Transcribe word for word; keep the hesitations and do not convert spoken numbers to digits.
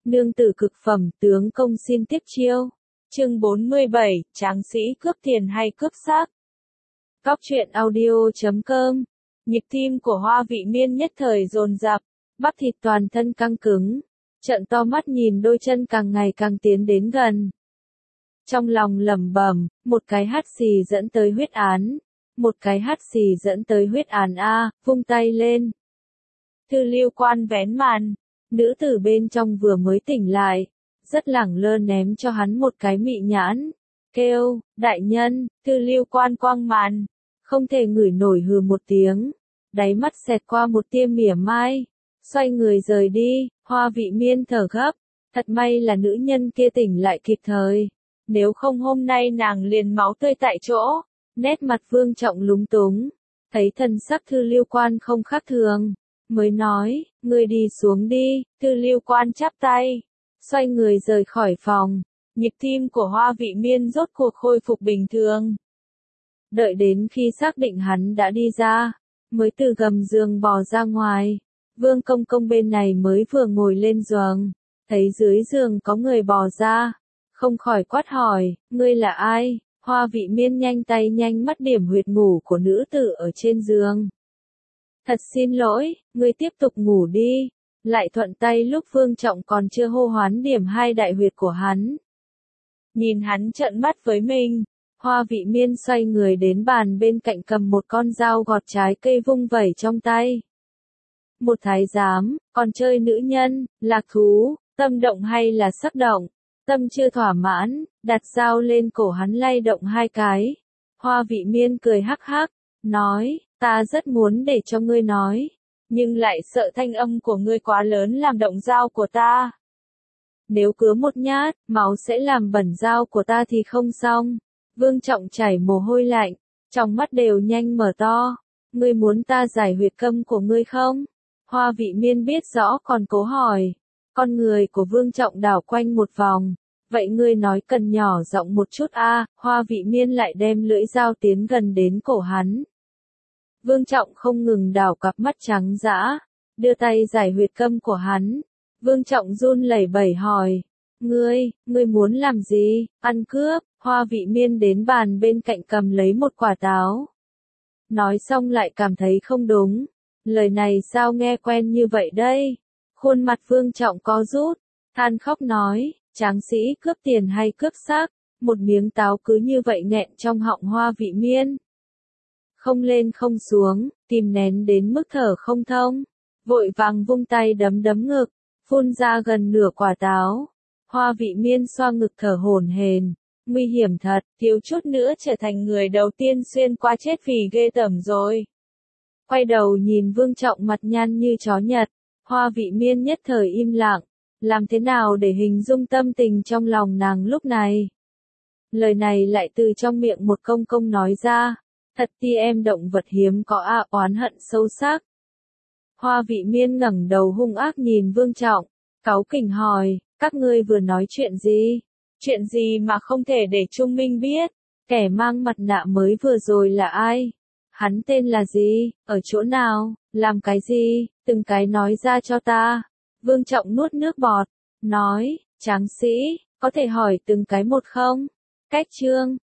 Nương tử cực phẩm, tướng công xin tiếp chiêu. Chương bốn mươi bảy, tráng sĩ cướp tiền hay cướp xác. Cóc truyện audio chấm com. Nhịp tim của Hoa Vị Miên nhất thời dồn dập, bắp thịt toàn thân căng cứng, trợn to mắt nhìn đôi chân càng ngày càng tiến đến gần. Trong lòng lẩm bẩm, một cái hắt xì dẫn tới huyết án, một cái hắt xì dẫn tới huyết án a, vung tay lên. Thư Lưu Quan vén màn, nữ tử bên trong vừa mới tỉnh lại, rất lẳng lơ ném cho hắn một cái mị nhãn, kêu, đại nhân. Thư Lưu Quan quăng màn, không thể ngửi nổi hừ một tiếng, đáy mắt xẹt qua một tia mỉa mai, xoay người rời đi. Hoa Vị Miên thở gấp, thật may là nữ nhân kia tỉnh lại kịp thời, nếu không hôm nay nàng liền máu tươi tại chỗ. Nét mặt Vương Trọng lúng túng, thấy thần sắc Thư Lưu Quan không khác thường, mới nói, ngươi đi xuống đi. Thư Lưu Quan chắp tay, xoay người rời khỏi phòng. Nhịp tim của Hoa Vị Miên rốt cuộc khôi phục bình thường. Đợi đến khi xác định hắn đã đi ra, mới từ gầm giường bò ra ngoài. Vương Công Công bên này mới vừa ngồi lên giường, thấy dưới giường có người bò ra, không khỏi quát hỏi, ngươi là ai? Hoa Vị Miên nhanh tay nhanh mắt điểm huyệt ngủ của nữ tử ở trên giường. Thật xin lỗi, ngươi tiếp tục ngủ đi. Lại thuận tay lúc Vương Trọng còn chưa hô hoán điểm hai đại huyệt của hắn. Nhìn hắn trợn mắt với mình, Hoa Vị Miên xoay người đến bàn bên cạnh cầm một con dao gọt trái cây vung vẩy trong tay. Một thái giám, còn chơi nữ nhân, lạc thú, tâm động hay là sắc động? Tâm chưa thỏa mãn, đặt dao lên cổ hắn lay động hai cái. Hoa Vị Miên cười hắc hắc, nói, ta rất muốn để cho ngươi nói, nhưng lại sợ thanh âm của ngươi quá lớn làm động dao của ta. Nếu cứa một nhát, máu sẽ làm bẩn dao của ta thì không xong. Vương Trọng chảy mồ hôi lạnh, trong mắt đều nhanh mở to. Ngươi muốn ta giải huyệt câm của ngươi không? Hoa Vị Miên biết rõ còn cố hỏi. Con người của Vương Trọng đảo quanh một vòng. Vậy ngươi nói cần nhỏ giọng một chút a. À, Hoa Vị Miên lại đem lưỡi dao tiến gần đến cổ hắn. Vương Trọng không ngừng đảo cặp mắt trắng dã, đưa tay giải huyệt câm của hắn. Vương Trọng run lẩy bẩy hỏi, ngươi, ngươi muốn làm gì? Ăn cướp? Hoa Vị Miên đến bàn bên cạnh cầm lấy một quả táo. Nói xong lại cảm thấy không đúng, lời này sao nghe quen như vậy đây? Khuôn mặt Vương Trọng co rút, than khóc nói, tráng sĩ cướp tiền hay cướp xác? Một miếng táo cứ như vậy nghẹn trong họng Hoa Vị Miên. Không lên không xuống, kìm nén đến mức thở không thông, vội vàng vung tay đấm đấm ngực, phun ra gần nửa quả táo. Hoa Vị Miên xoa ngực thở hổn hển, nguy hiểm thật, thiếu chút nữa trở thành người đầu tiên xuyên qua chết vì ghê tởm rồi. Quay đầu nhìn Vương Trọng mặt nhăn như chó nhật, Hoa Vị Miên nhất thời im lặng, làm thế nào để hình dung tâm tình trong lòng nàng lúc này. Lời này lại từ trong miệng một công công nói ra. Thật ti em động vật hiếm có a, oán hận sâu sắc. Hoa Vị Miên ngẩng đầu hung ác nhìn Vương Trọng, cáu kỉnh hỏi, các ngươi vừa nói chuyện gì? Chuyện gì mà không thể để Trung Minh biết? Kẻ mang mặt nạ mới vừa rồi là ai? Hắn tên là gì? Ở chỗ nào? Làm cái gì? Từng cái nói ra cho ta. Vương Trọng nuốt nước bọt, nói, tráng sĩ, có thể hỏi từng cái một không? Cách chương.